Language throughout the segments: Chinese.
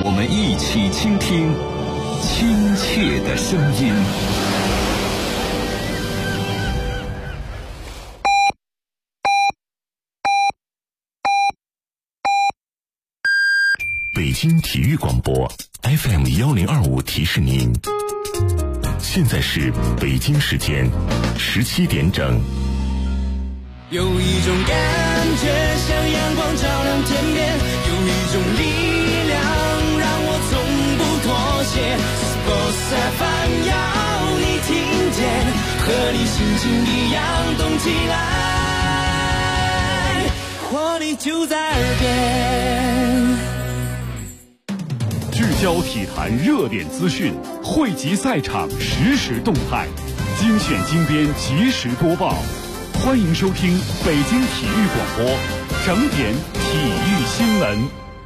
我们一起倾听亲切的声音。 北京体育广播 FM1025 提示您，现在是北京时间17点整。 有一种感觉像阳光照亮天边，有一种力量让我从不妥协。Sports FM 要你听见，和你心情一样动起来，活力就在耳边。 聚焦体坛热点资讯，汇集赛场实时动态，精选精编及时播报。欢迎收听北京体育广播整点体育新闻。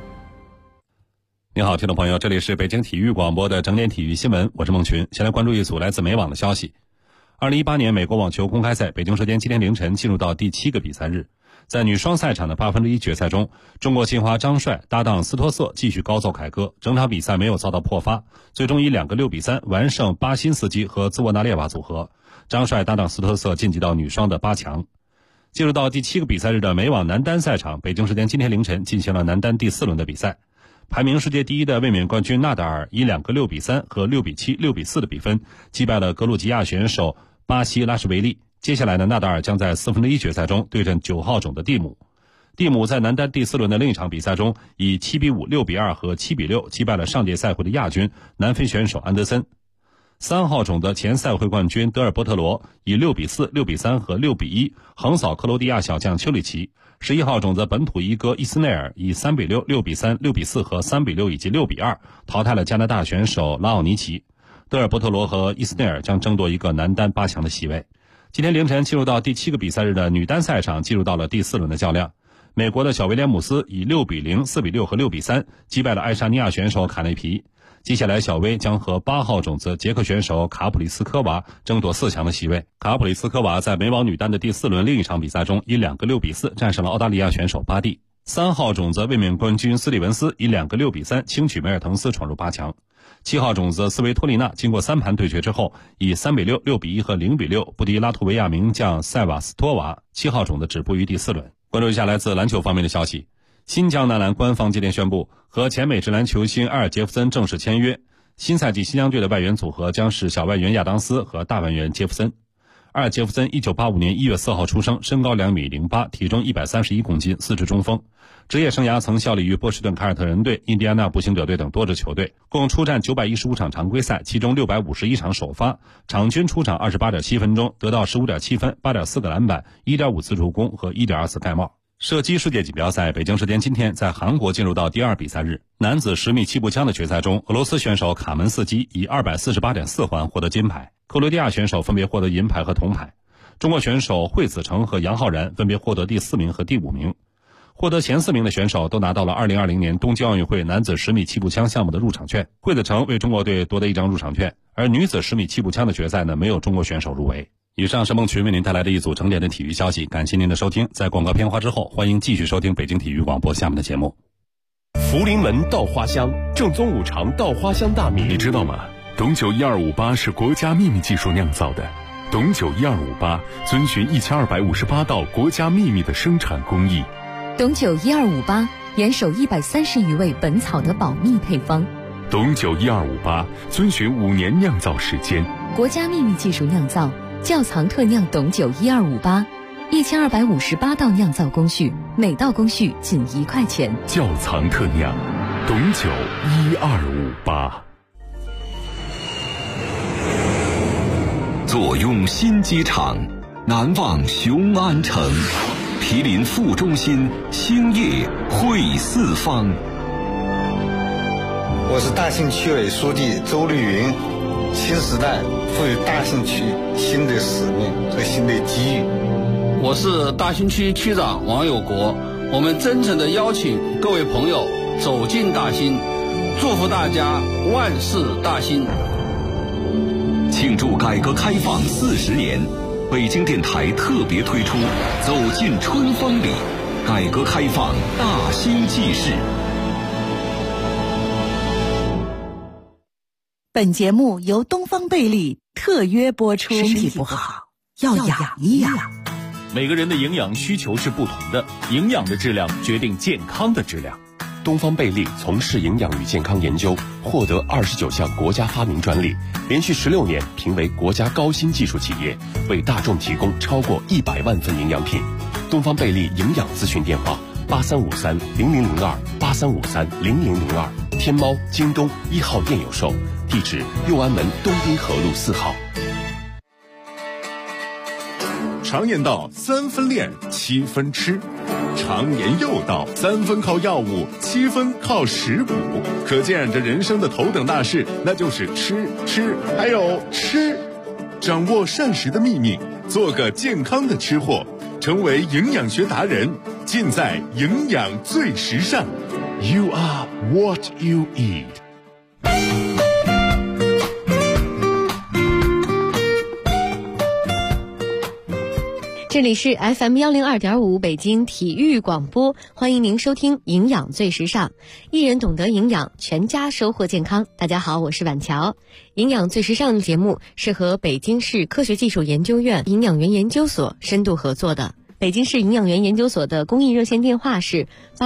你好，听众朋友，这里是北京体育广播的整点体育新闻，我是孟群。先来关注一组来自美网的消息。2018年美国网球公开赛北京时间今天凌晨进入到第7个比赛日。在女双赛场的1/8决赛中，中国金花张帅搭档斯托瑟继续高奏凯歌，整场比赛没有遭到破发，最终以2个6比3完胜巴辛斯基和兹沃纳列娃组合。张帅搭档斯托瑟晋级到女双的8强。进入到第7个比赛日的美网男单赛场，北京时间今天凌晨进行了男单第4轮的比赛。排名世界第一的卫冕冠军纳达尔以2个6比3和6比7、6比4的比分击败了格鲁吉亚选手巴西拉什维利。接下来呢，纳达尔将在1/4决赛中对阵9号种的蒂姆。蒂姆在男单第4轮的另一场比赛中，以7比5、6比2和7比6击败了上届赛会的亚军南非选手安德森。3号种的前赛会冠军德尔波特罗以6比4、6比3和6比1横扫克罗地亚小将丘里奇。11号种的本土一哥伊斯内尔以3比6、6比3、6比4和3比6以及6比2淘汰了加拿大选手拉奥尼奇。德尔波特罗和伊斯内尔将争夺一个男单8强的席位。今天凌晨进入到第7个比赛日的女单赛场，进入到了第4轮的较量。美国的小威廉姆斯以6比0、4比6和6比3击败了爱沙尼亚选手卡内皮。接下来小威将和8号种子捷克选手卡普里斯科娃争夺4强的席位。卡普里斯科娃在美网女单的第4轮另一场比赛中以2个6比4战胜了澳大利亚选手巴蒂。3号种子卫冕冠军斯蒂文斯以2个6比3轻取梅尔滕斯闯入8强。7号种子斯维托利娜经过3盘对决之后，以3比6、6比1和0比6不敌拉脱维亚名将塞瓦斯托娃。7号种子止步于第4轮。关注一下来自篮球方面的消息。新疆男篮官方今天宣布，和前美职篮球星埃尔杰夫森正式签约。新赛季新疆队的外援组合将是小外援亚当斯和大外援杰夫森。埃尔杰夫森1985年1月4号出生，身高2米08，体重131公斤，四支中锋。职业生涯曾效力于波士顿凯尔特人队、印第安纳步行者队等多支球队，共出战915场常规赛，其中651场首发，场均出场28.7分钟，得到15.7分、8.4个篮板、1.5次助攻和1.2次盖帽。射击世界锦标赛北京时间今天在韩国进入到第2比赛日。男子10米气步枪的决赛中，俄罗斯选手卡门斯基以248.4环获得金牌，克罗地亚选手分别获得银牌和铜牌。中国选手惠子成和杨浩然分别获得第4名和第5名。获得前4名的选手都拿到了2020年东京奥运会男子10米气步枪项目的入场券。惠子成为中国队夺得1张入场券，而女子10米气步枪的决赛呢，没有中国选手入围。以上是孟群为您带来的一组整点的体育消息，感谢您的收听。在广告片花之后，欢迎继续收听北京体育广播下面的节目。 福临门稻花香，正宗五常稻花香大米，你知道吗？董酒1258是国家秘密技术酿造的，董酒1258遵循1258道国家秘密的生产工艺。 董酒1258严守130余味本草的保密配方。 董酒1258遵循5年酿造时间， 国家秘密技术酿造，窖藏特酿董酒1258，1258道酿造工序，每道工序仅1块钱。 窖藏特酿，董酒1258。 坐拥新机场，难忘雄安城，毗邻副中心，兴业汇四方。 我是大兴区委书记周绿云。新时代赋予大兴区新的使命和新的机遇。 我是大兴区区长王有国，我们真诚地邀请各位朋友走进大兴，祝福大家万事大兴。 庆祝改革开放40年，北京电台特别推出《走进春风里》，改革开放大兴纪事。 本节目由东方贝利特约播出。身体不好要养一养。 每个人的营养需求是不同的，营养的质量决定健康的质量。 东方贝利从事营养与健康研究，获得29项国家发明专利，连续16年评为国家高新技术企业，为大众提供超过100万份营养品。东方贝利营养咨询电话83530002，83530002，天猫、京东1号店有售，地址右安门东滨河路4号。 常言道3分练7分吃，常言又道3分靠药物7分靠食补，可见这人生的头等大事那就是吃还有吃。掌握膳食的秘密，做个健康的吃货，成为营养学达人，尽在营养最时尚。 You are what you eat。 这里是 FM102.5 北京体育广播，欢迎您收听营养最时尚，一人懂得营养，全家收获健康。大家好，我是婉乔。营养最时尚节目是和北京市科学技术研究院营养园研究所深度合作的。北京市营养园研究所的公益热线电话是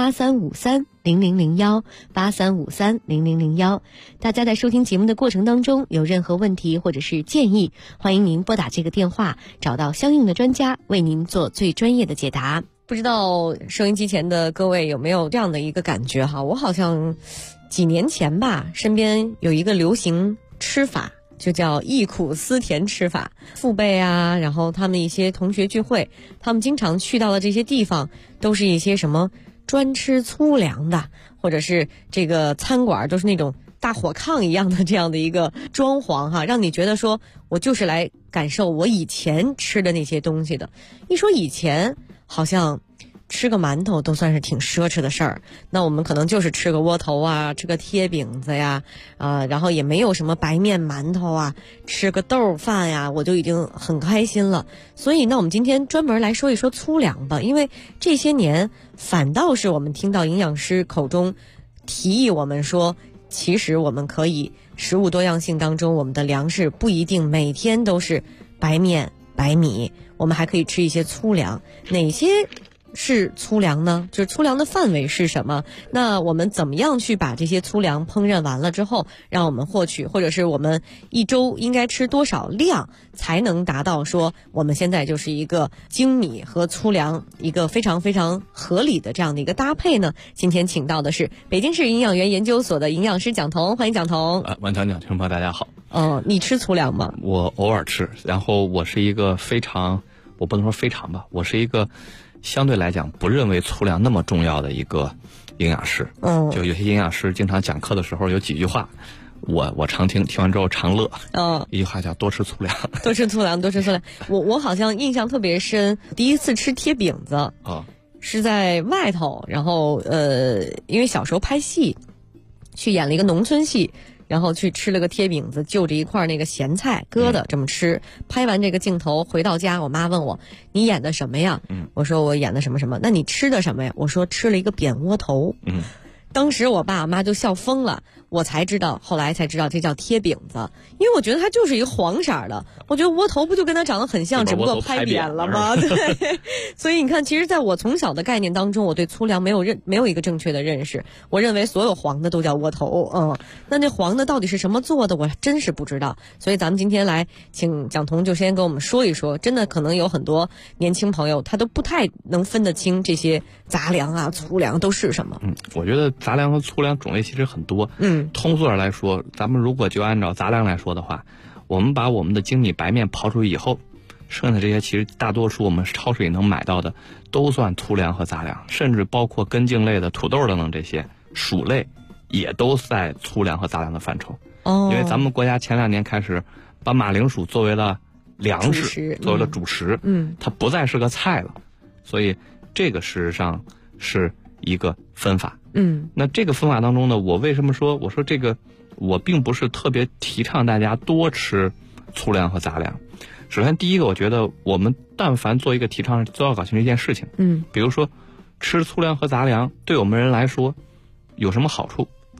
83530001，83530001。大家在收听节目的过程当中有任何问题或者是建议，欢迎您拨打这个电话，找到相应的专家为您做最专业的解答。不知道收音机前的各位有没有这样的一个感觉哈？我好像几年前吧，身边有一个流行吃法，就叫忆苦思甜吃法。父辈啊，然后他们一些同学聚会，他们经常去到的这些地方都是一些什么专吃粗粮的，或者是这个餐馆都是那种大火炕一样的这样的一个装潢哈，让你觉得说我就是来感受我以前吃的那些东西的。一说以前，好像吃个馒头都算是挺奢侈的事儿，那我们可能就是吃个窝头啊，吃个贴饼子呀，然后也没有什么白面馒头啊，吃个豆饭呀，我就已经很开心了。所以那我们今天专门来说一说粗粮吧，因为这些年反倒是我们听到营养师口中提议我们说，其实我们可以食物多样性当中，我们的粮食不一定每天都是白面白米，我们还可以吃一些粗粮。哪些是粗粮呢？就是粗粮的范围是什么？那我们怎么样去把这些粗粮烹饪完了之后让我们获取，或者是我们一周应该吃多少量才能达到说我们现在就是一个精米和粗粮一个非常非常合理的这样的一个搭配呢？今天请到的是北京市营养园研究所的营养师蒋彤，欢迎蒋彤。 万强听众朋友大家好。 你吃粗粮吗？ 我偶尔吃，然后我是一个我不能说非常吧，我是一个相对来讲不认为粗粮那么重要的一个营养师。就有些营养师经常讲课的时候有几句话，我常听完之后常乐。一句话叫多吃粗粮， 多吃粗粮，多吃粗粮。我好像印象特别深，第一次吃贴饼子是在外头，然后因为小时候拍戏，去演了一个农村戏。然后去吃了个贴饼子，就着一块那个咸菜疙瘩这么吃。拍完这个镜头回到家，我妈问我你演的什么呀？我说我演的什么什么。那你吃的什么呀？我说吃了一个扁窝头。当时我爸我妈就笑疯了，我才知道，后来才知道这叫贴饼子，因为我觉得它就是一个黄色的，我觉得窝头不就跟它长得很像，只不过拍扁了吗？对，所以你看，其实在我从小的概念当中，我对粗粮没有一个正确的认识，我认为所有黄的都叫窝头。那这黄的到底是什么做的，我真是不知道。所以咱们今天来请蒋彤就先跟我们说一说，真的可能有很多年轻朋友他都不太能分得清这些杂粮啊、粗粮都是什么。 我觉得杂粮和粗粮种类其实很多。通俗点来说，咱们如果就按照杂粮来说的话，我们把我们的精米白面刨出去以后，剩下这些其实大多数我们超市里能买到的都算粗粮和杂粮，甚至包括根茎类的土豆等等这些薯类也都在粗粮和杂粮的范畴。因为咱们国家前2年开始把马铃薯作为了粮食，作为了主食，它不再是个菜了，所以这个事实上是一个分法。那这个分法当中呢，我为什么说我说这个我并不是特别提倡大家多吃粗粮和杂粮。首先第一个，我觉得我们但凡做一个提倡都要搞清楚一件事情。比如说吃粗粮和杂粮对我们人来说有什么好处？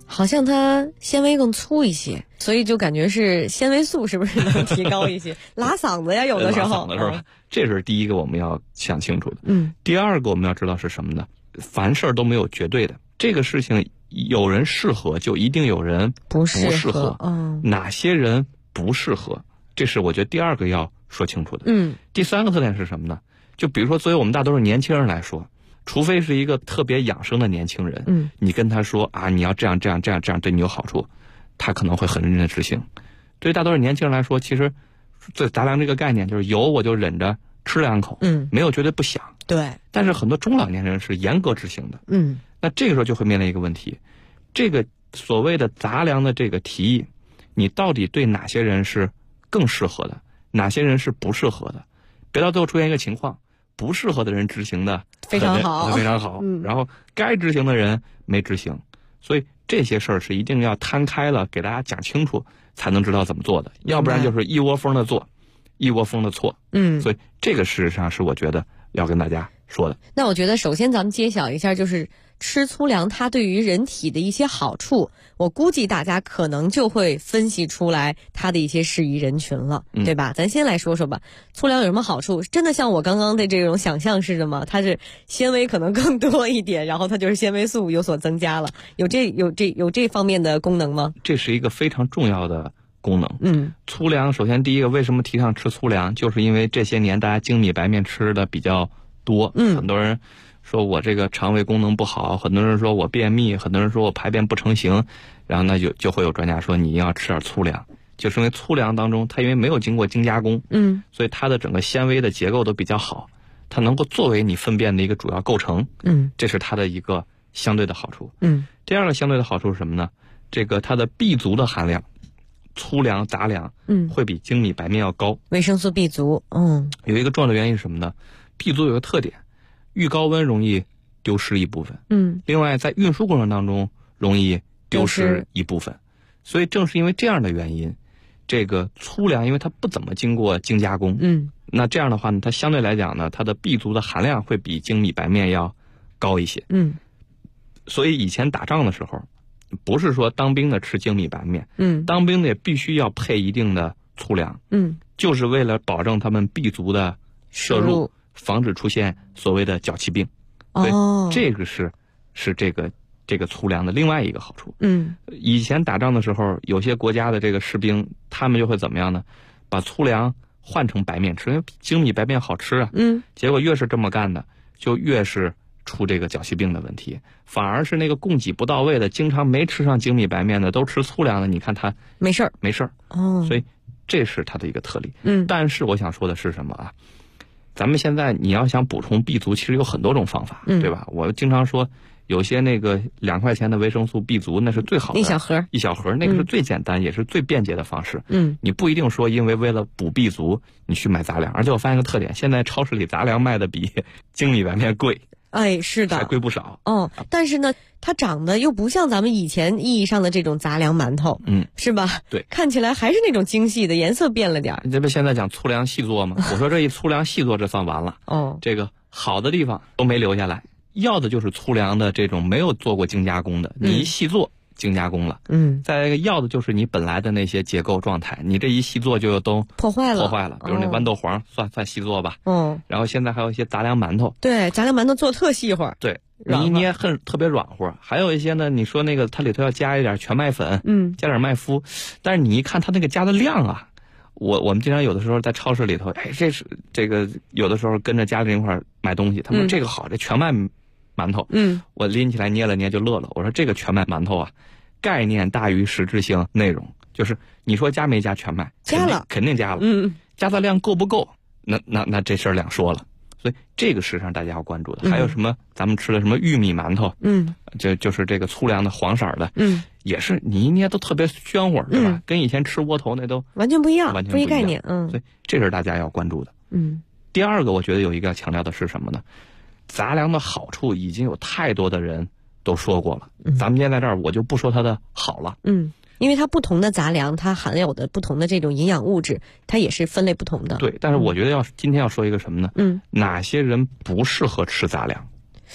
好像它纤维更粗一些，所以就感觉是纤维素是不是能提高一些？拉嗓子呀，有的时候。 拉嗓子是吧？这是第一个我们要想清楚的。第二个我们要知道是什么呢？凡事都没有绝对的，这个事情有人适合，就一定有人不适合。哪些人不适合？这是我觉得第二个要说清楚的。第三个特点是什么呢？就比如说，作为我们大多数年轻人来说，除非是一个特别养生的年轻人，你跟他说啊，你要这样对你有好处，他可能会很认真的执行。对于大多数年轻人来说，其实这杂粮这个概念就是有我就忍着吃2口，没有绝对不想。 对。 但是很多中老年人是严格执行的。那这个时候就会面临一个问题，这个所谓的杂粮的这个提议，你到底对哪些人是更适合的，哪些人是不适合的？别到最后出现一个情况，不适合的人执行的非常好， 然后该执行的人没执行，所以这些事儿是一定要摊开了给大家讲清楚，才能知道怎么做的，要不然就是一窝蜂的做，一窝蜂的错。所以这个事实上是我觉得要跟大家说的。 那我觉得首先咱们揭晓一下，就是吃粗粮它对于人体的一些好处，我估计大家可能就会分析出来它的一些适宜人群了，对吧？咱先来说说吧，粗粮有什么好处？真的像我刚刚的这种想象似的吗？它是纤维可能更多一点，然后它就是纤维素有所增加了，有这方面的功能吗？ 这是一个非常重要的功能。粗粮首先第一个，为什么提倡吃粗粮，就是因为这些年大家精米白面吃的比较多，很多人说我这个肠胃功能不好，很多人说我便秘，很多人说我排便不成形，然后呢就会有专家说你要吃点粗粮，就是因为粗粮当中它因为没有经过精加工，所以它的整个纤维的结构都比较好，它能够作为你粪便的一个主要构成，这是它的一个相对的好处。第二个相对的好处是什么呢？这个它的 B 族的含量，粗粮杂粮会比精米白面要高， 维生素 B 族。 有一个重要的原因是什么呢？ B 族有个特点，遇高温容易丢失一部分，另外在运输过程当中容易丢失一部分，所以正是因为这样的原因，这个粗粮因为它不怎么经过精加工，那这样的话呢，它相对来讲呢，它的 B 族的含量会比精米白面要高一些，所以以前打仗的时候，不是说当兵的吃精米白面，当兵的也必须要配一定的粗粮，就是为了保证他们 B 族的摄入，防止出现所谓的脚气病。所以这个是这个粗粮的另外一个好处。以前打仗的时候，有些国家的这个士兵，他们就会怎么样呢？把粗粮换成白面吃，因为精米白面好吃啊。结果越是这么干的，就越是出这个脚气病的问题，反而是那个供给不到位的，经常没吃上精米白面的，都吃粗粮的，你看他没事儿。所以这是它的一个特例。但是我想说的是什么啊？咱们现在你要想补充 B 族，其实有很多种方法，对吧？我经常说，有些那个2块钱的维生素 B 族，那是最好的，一小盒，那个是最简单也是最便捷的方式。你不一定说因为了补 B 族你去买杂粮，而且我发现个特点，现在超市里杂粮卖的比精米白面贵。 是的， 还贵不少。 但是呢，它长得又不像咱们以前意义上的这种杂粮馒头，是吧？ 对， 看起来还是那种精细的，颜色变了点。 这不现在讲粗粮细做吗？我说这一粗粮细做，这算完了。这个好的地方都没留下来，要的就是粗粮的这种没有做过精加工的，你一细做精加工了。再一个要的就是你本来的那些结构状态，你这一细做就都破坏了。比如那豌豆黄算细做吧。然后现在还有一些杂粮馒头， 对，杂粮馒头做特细会儿， 对，你一捏特别软和。还有一些呢，你说那个它里头要加一点全麦粉，加点麦麸，但是你一看它那个加的量啊，我们经常有的时候在超市里头，这是这个有的时候跟着家里人一块儿买东西，他们说这个好，这全麦馒头，我拎起来捏了捏就乐了。我说这个全麦馒头啊，概念大于实质性内容，就是你说加没加全麦？ 加了， 肯定加了。加的量够不够？那这事儿两说了。所以这个是让大家要关注的。还有什么咱们吃的什么玉米馒头，就是这个粗粮的黄色的，也是你一捏都特别暄乎，对吧？跟以前吃窝头那都完全不一样，不一概念。 所以这是大家要关注的。第二个我觉得有一个要强调的是什么呢？杂粮的好处已经有太多的人都说过了，咱们今天在这儿我就不说它的好了。 因为它不同的杂粮，它含有的不同的这种营养物质，它也是分类不同的。 对，但是我觉得今天要说一个什么呢？哪些人不适合吃杂粮？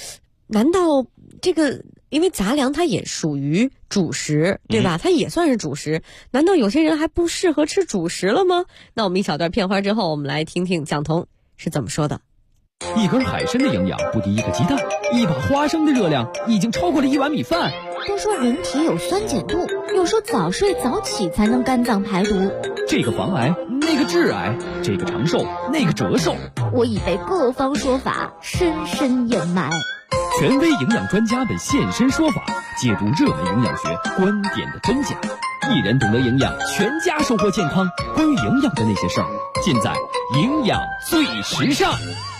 难道这个，因为杂粮它也属于主食，对吧？它也算是主食，难道有些人还不适合吃主食了吗？那我们一小段片花之后，我们来听听蒋彤是怎么说的。 一根海参的营养不敌一个鸡蛋，一把花生的热量已经超过了1碗米饭。 都说人体有酸碱度，又说早睡早起才能肝脏排毒。 这个防癌，那个致癌，这个长寿，那个折寿。 我已被各方说法深深掩埋。 权威营养专家们现身说法，解读热门营养学观点的真假。一人懂得营养，全家收获健康。关于营养的那些事儿，尽在营养最时尚。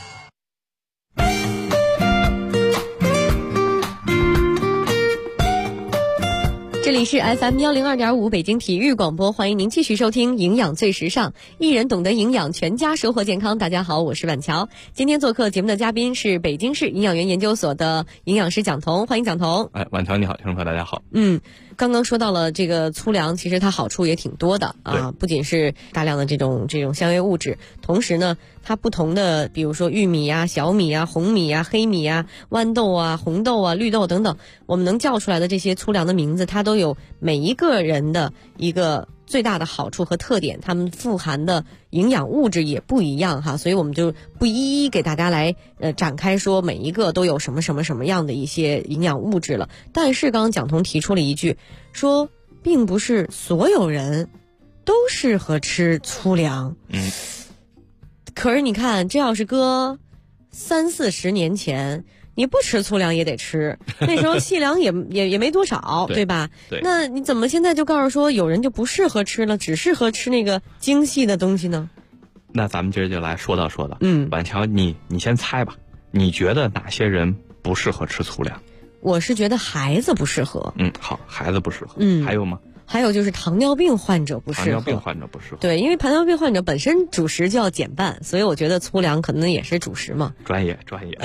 这里是 FM 102.5北京体育广播，欢迎您继续收听营养最时尚，一人懂得营养，全家收获健康。大家好，我是婉乔，今天做客节目的嘉宾是北京市营养员研究所的营养师蒋彤，欢迎蒋彤。 婉乔你好，听众朋友大家好。 刚刚说到了这个粗粮，其实它好处也挺多的啊，不仅是大量的这种纤维物质，同时呢，它不同的，比如说玉米啊、小米啊、红米啊、黑米啊、豌豆啊、红豆啊、绿豆等等，我们能叫出来的这些粗粮的名字，它都有每一个人的一个最大的好处和特点，它们富含的营养物质也不一样哈，所以我们就不一一给大家来展开说每一个都有什么什么什么样的一些营养物质了。但是刚刚蒋彤提出了一句，说并不是所有人都适合吃粗粮。可是你看，这要是搁30-40年前，你不吃粗粮也得吃，那时候细粮也没多少，对吧？对。那你怎么现在就告诉说有人就不适合吃了，只适合吃那个精细的东西呢？ 那咱们今儿就来说道。婉乔，你先猜吧，你觉得哪些人不适合吃粗粮？ 我是觉得孩子不适合。 好，孩子不适合。还有吗？ 还有就是糖尿病患者不适合。 糖尿病患者不适合。 对，因为糖尿病患者本身主食就要减半，所以我觉得粗粮可能也是主食嘛。 专业。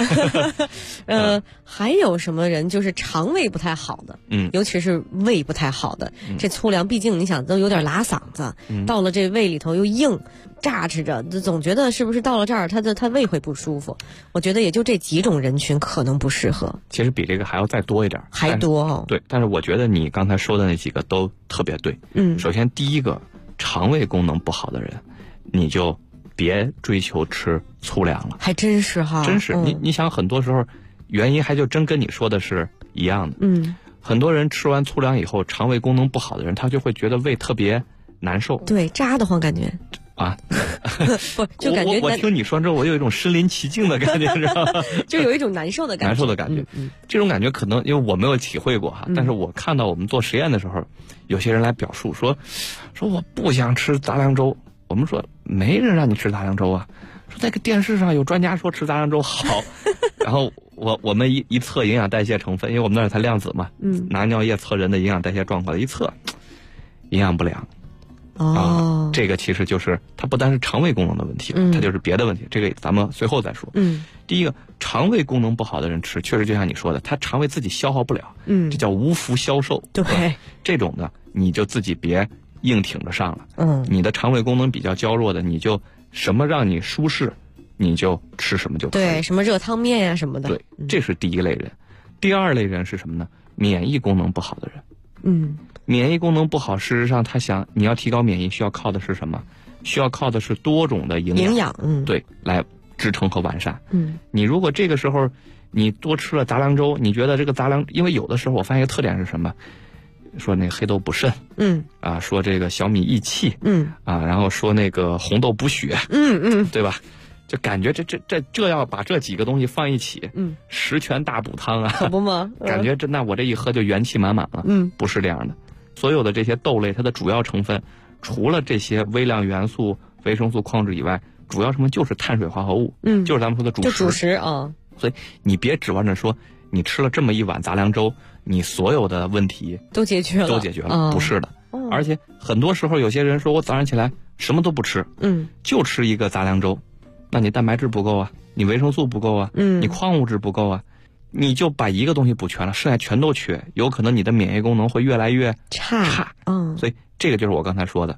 还有什么人就是肠胃不太好的，尤其是胃不太好的，这粗粮毕竟你想都有点拉嗓子，到了这胃里头又硬，榨吃着，总觉得是不是到了这儿他胃会不舒服？我觉得也就这几种人群可能不适合。 其实比这个还要再多一点， 还多哦。 对，但是我觉得你刚才说的那几个都特别对。首先第一个，肠胃功能不好的人，你就别追求吃粗粮了。 还真是哈， 真是。你想，很多时候原因还就真跟你说的是一样的。很多人吃完粗粮以后，肠胃功能不好的人，他就会觉得胃特别难受。 对，扎得慌感觉。不，就感觉我听你说之后，我有一种身临其境的感觉，知道吗？ 就有一种难受的感觉。 这种感觉可能因为我没有体会过哈，但是我看到我们做实验的时候，有些人来表述说我不想吃杂粮粥。我们说没人让你吃杂粮粥啊，说那个电视上有专家说吃杂粮粥好，然后我们一测营养代谢成分，因为我们那儿才量子嘛，拿尿液测人的营养代谢状况，一测营养不良。这个其实就是它不单是肠胃功能的问题，它就是别的问题，这个咱们随后再说。第一个，肠胃功能不好的人吃，确实就像你说的，他肠胃自己消耗不了，这叫无福消受。 对， 这种的你就自己别硬挺着上了。你的肠胃功能比较娇弱的，你就什么让你舒适，你就吃什么就可以。 对，什么热汤面呀什么的。 对，这是第一类人。第二类人是什么呢？免疫功能不好的人。免疫功能不好，事实上他想你要提高免疫，需要靠的是什么？需要靠的是多种的营养，对，来支撑和完善。你如果这个时候你多吃了杂粮粥，你觉得这个杂粮，因为有的时候我发现一个特点是什么？说那个黑豆补肾，说这个小米益气，然后说那个红豆补血，对吧？就感觉这要把这几个东西放一起，十全大补汤啊， 可不吗？ 感觉那我这一喝就元气满满了。不是这样的。所有的这些豆类，它的主要成分，除了这些微量元素、维生素、矿质以外，主要成分就是碳水化合物，就是咱们说的主食。 就主食啊。 所以你别指望着说你吃了这么一碗杂粮粥，你所有的问题都解决了。 不是的。而且很多时候有些人说我早上起来什么都不吃，就吃一个杂粮粥，那你蛋白质不够啊，你维生素不够啊，你矿物质不够啊。你就把一个东西补全了，剩下全都缺，有可能你的免疫功能会越来越差。所以这个就是我刚才说的，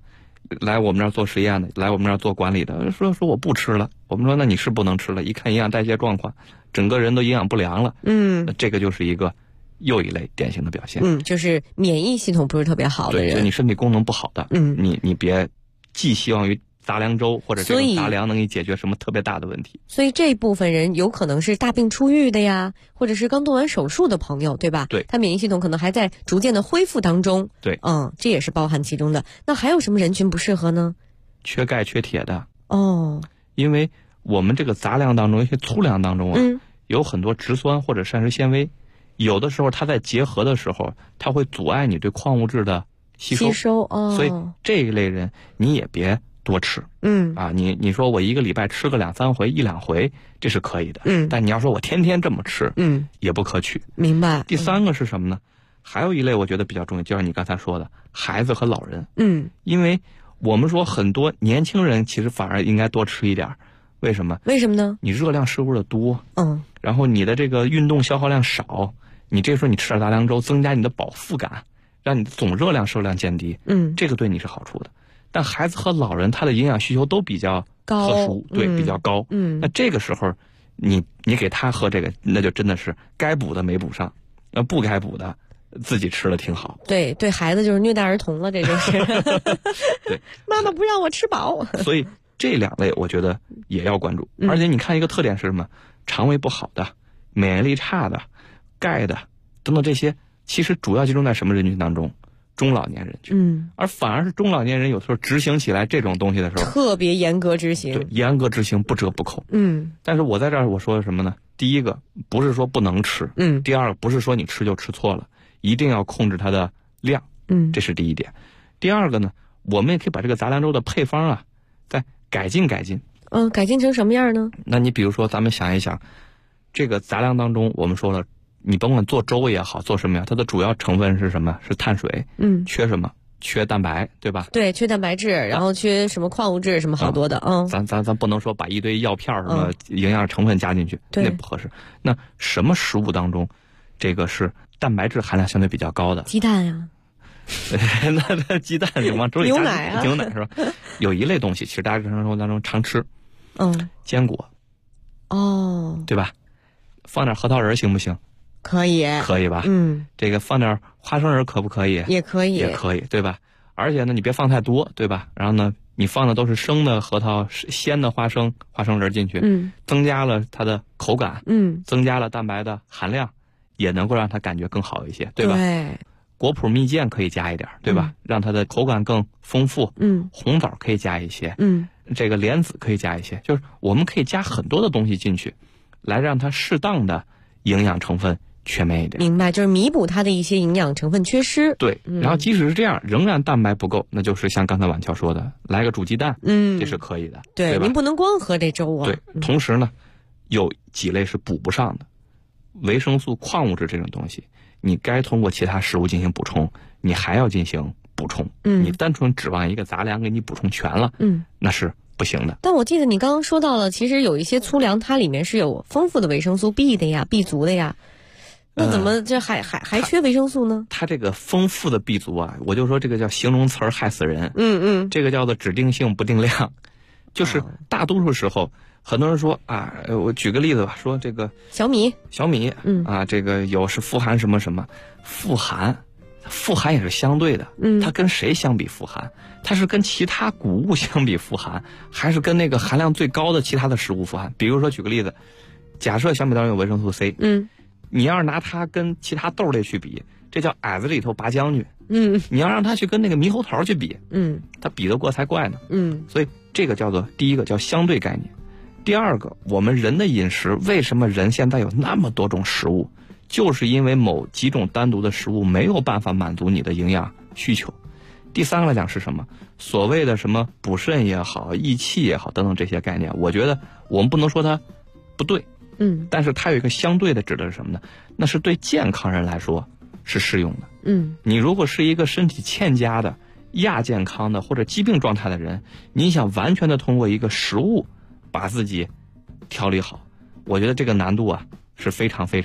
来我们这儿做实验的，来我们这儿做管理的，说我不吃了。我们说那你是不能吃了，一看营养代谢状况，整个人都营养不良了。那这个就是一个又一类典型的表现。 就是免疫系统不是特别好的人， 对，就你身体功能不好的。你别寄希望于杂粮粥或者这种杂粮能给你解决什么特别大的问题。 所以这部分人有可能是大病初愈的呀，或者是刚动完手术的朋友，对吧？ 对， 他免疫系统可能还在逐渐的恢复当中。 对， 这也是包含其中的。那还有什么人群不适合呢？ 缺钙缺铁的。 因为我们这个杂粮当中，一些粗粮当中有很多植酸或者膳食纤维，有的时候它在结合的时候，它会阻碍你对矿物质的吸收。所以这一类人你也别多吃。你说我一个礼拜吃个2、3回、1、2回，这是可以的。但你要说我天天这么吃，也不可取。 明白。 第三个是什么呢？还有一类我觉得比较重要，就像你刚才说的，孩子和老人。因为我们说很多年轻人其实反而应该多吃一点。为什么？ 为什么呢？ 你热量摄入的多，然后你的这个运动消耗量少，你这时候你吃点杂粮粥，增加你的饱腹感，让你的总热量摄入量降低。这个对你是好处的。但孩子和老人他的营养需求都比较特殊，对，比较高。那这个时候你给他喝这个，那就真的是该补的没补上，那不该补的自己吃的挺好。 对，孩子就是虐待儿童了，这就是对， 妈妈不让我吃饱。 所以这2类我觉得也要关注。而且你看一个特点是什么？肠胃不好的、免疫力差的、钙的等等，这些其实主要集中在什么人群当中？中老年人群。而反而是中老年人有时候执行起来这种东西的时候特别严格执行。 对，严格执行，不折不扣。但是我在这儿我说的什么呢？第一个不是说不能吃，第二个不是说你吃就吃错了，一定要控制它的量。这是第一点。第二个呢，我们也可以把这个杂粮粥的配方再改进。 改进成什么样呢？ 那你比如说咱们想一想，这个杂粮当中我们说了，你甭管做粥也好，做什么呀，它的主要成分是什么？是碳水。缺什么？缺蛋白，对吧？ 对，缺蛋白质，然后缺什么矿物质，什么好多的。 咱不能说把一堆药片什么营养成分加进去，那不合适。那什么食物当中，这个是蛋白质含量相对比较高的？ 鸡蛋呀。 那鸡蛋你往粥里加牛奶啊， 牛奶是吧？有一类东西，其实大家日常生活当中常吃。坚果。对吧？放点核桃仁行不行？ 可以。 可以吧？这个放点花生仁可不可以？ 也可以。 也可以，对吧？而且呢，你别放太多，对吧？然后呢，你放的都是生的核桃、鲜的花生仁进去，增加了它的口感，增加了蛋白的含量，也能够让它感觉更好一些，对吧？ 对。 果脯蜜饯可以加一点，对吧？让它的口感更丰富。红枣可以加一些。这个莲子可以加一些，就是我们可以加很多的东西进去，来让它适当的营养成分全面一点。 明白，就是弥补它的一些营养成分缺失。 对，然后即使是这样，仍然蛋白不够，那就是像刚才婉乔说的，来个煮鸡蛋，这是可以的。对， 您不能光喝这粥啊。 对，同时呢，有几类是补不上的，维生素、矿物质这种东西，你该通过其他食物进行补充，你还要进行补充。你单纯指望一个杂粮给你补充全了，那是不行的。 但我记得你刚刚说到了，其实有一些粗粮它里面是有丰富的维生素 B 的呀，B 族的呀。那怎么这还缺维生素呢？ 它这个丰富的 B 族啊，我就说这个叫形容词害死人。这个叫做指定性不定量，就是大多数时候，很多人说啊，我举个例子吧，说这个小米， 这个有是富含什么什么，富含也是相对的，它跟谁相比富含？它是跟其他谷物相比富含，还是跟那个含量最高的其他的食物富含？比如说举个例子，假设小米当中有维生素 C，你要是拿它跟其他豆类去比，这叫矮子里头拔将军。你要让它去跟那个猕猴桃去比，它比得过才怪呢。所以这个叫做第一个叫相对概念。第二个，我们人的饮食，为什么人现在有那么多种食物？就是因为某几种单独的食物没有办法满足你的营养需求。第三个来讲是什么？所谓的什么补肾也好、益气也好等等这些概念，我觉得我们不能说它不对，但是它有一个相对的，指的是什么呢？那是对健康人来说是适用的。你如果是一个身体欠佳的、亚健康的或者疾病状态的人，你想完全的通过一个食物把自己调理好，我觉得这个难度啊是非常非常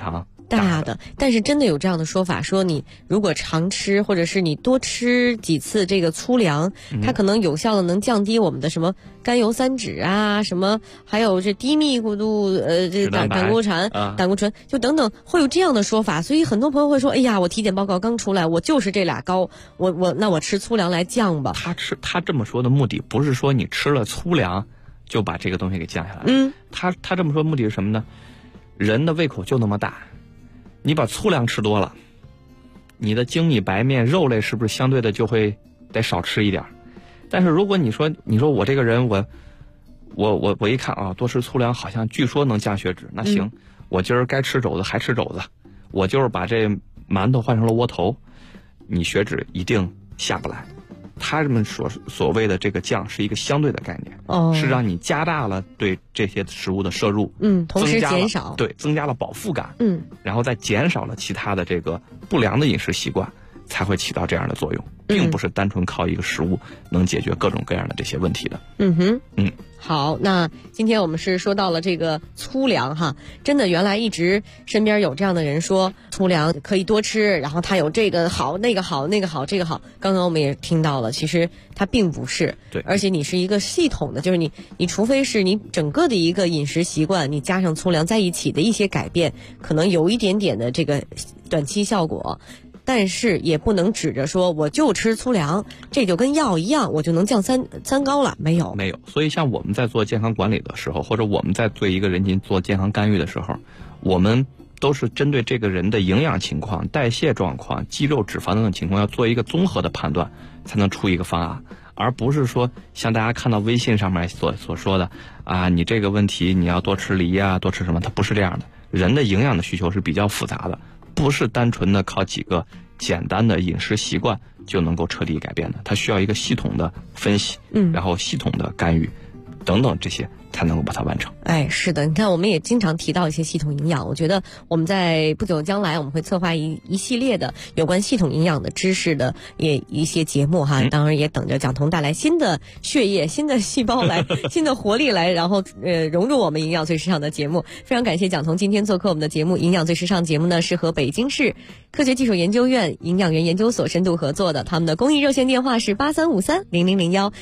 大的，但是真的有这样的说法，说你如果常吃，或者是你多吃几次这个粗粮，它可能有效的能降低我们的什么甘油三酯啊，什么还有这低密度这胆固醇就等等，会有这样的说法。所以很多朋友会说，哎呀，我体检报告刚出来，我就是这俩高，那我吃粗粮来降吧。 他这么说的目的不是说你吃了粗粮就把这个东西给降下来。他这么说目的是什么呢？人的胃口就那么大。你把粗粮吃多了，你的精米白面肉类是不是相对的就会得少吃一点？但是如果你说我这个人我一看啊，多吃粗粮好像据说能降血脂，那行，我今儿该吃肘子还吃肘子，我就是把这馒头换成了窝头，你血脂一定下不来。他们所谓的这个降是一个相对的概念，是让你加大了对这些食物的摄入， 同时减少， 对，增加了饱腹感，然后再减少了其他的这个不良的饮食习惯，才会起到这样的作用，并不是单纯靠一个食物能解决各种各样的这些问题的。 好，那今天我们是说到了这个粗粮哈，真的原来一直身边有这样的人说粗粮可以多吃，然后它有这个好那个好那个好这个好，刚刚我们也听到了，其实它并不是， 对， 而且你是一个系统的，就是你除非是你整个的一个饮食习惯，你加上粗粮在一起的一些改变，可能有一点点的这个短期效果。但是也不能指着说我就吃粗粮，这就跟药一样，我就能降三高了，没有。 所以像我们在做健康管理的时候，或者我们在对一个人群做健康干预的时候，我们都是针对这个人的营养情况、代谢状况、肌肉脂肪等等情况，要做一个综合的判断，才能出一个方案，而不是说像大家看到微信上面所说的啊，你这个问题你要多吃梨啊，多吃什么，它不是这样的。人的营养的需求是比较复杂的，不是单纯的靠几个简单的饮食习惯就能够彻底改变的，它需要一个系统的分析，然后系统的干预等等，这些才能够把它完成。 是的，你看我们也经常提到一些系统营养，我觉得我们在不久将来我们会策划一系列的有关系统营养的知识的一些节目哈，当然也等着蒋彤带来新的血液、新的细胞来新的活力来，然后融入我们营养最时尚的节目。非常感谢蒋彤今天做客我们的节目。营养最时尚节目呢是和北京市科学技术研究院营养员研究所深度合作的，他们的公益热线电话是83530001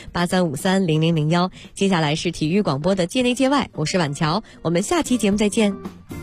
83530001。接下来是体育广播的界内界外，我是婉乔，我们下期节目再见。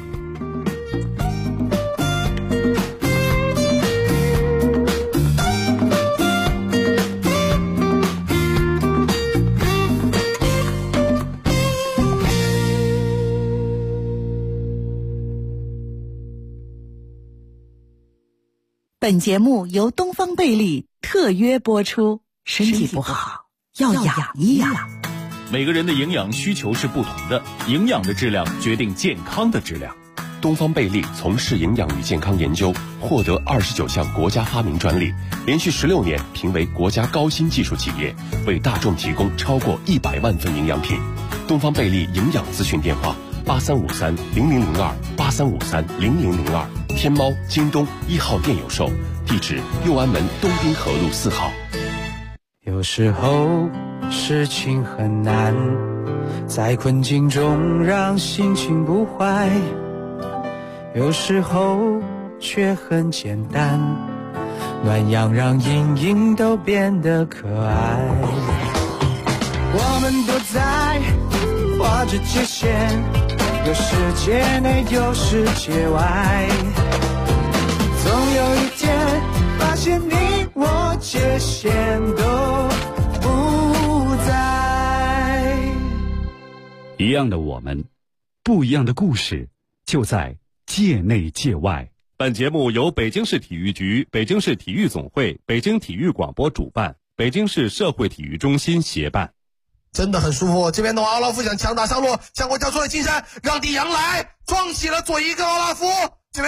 本节目由东方贝利特约播出，身体不好要养一养。 每个人的营养需求是不同的，营养的质量决定健康的质量。 东方贝利从事营养与健康研究，获得29项国家发明专利，连续16年评为国家高新技术企业，为大众提供超过100万份营养品。东方贝利营养咨询电话83530002 83530002，天猫、京东1号店有售，地址右安门东滨河路4号。 有时候事情很难，在困境中让心情不坏，有时候却很简单，暖阳让阴影都变得可爱。我们都在画着界限，有世界内有世界外，总有一天发现你我界限都不在。 一样的我们，不一样的故事，就在界内界外。本节目由北京市体育局、北京市体育总会、北京体育广播主办，北京市社会体育中心协办。 真的很舒服，这边的奥拉夫想强打上路，向我交出了金山，让李阳来撞起了左一个奥拉夫。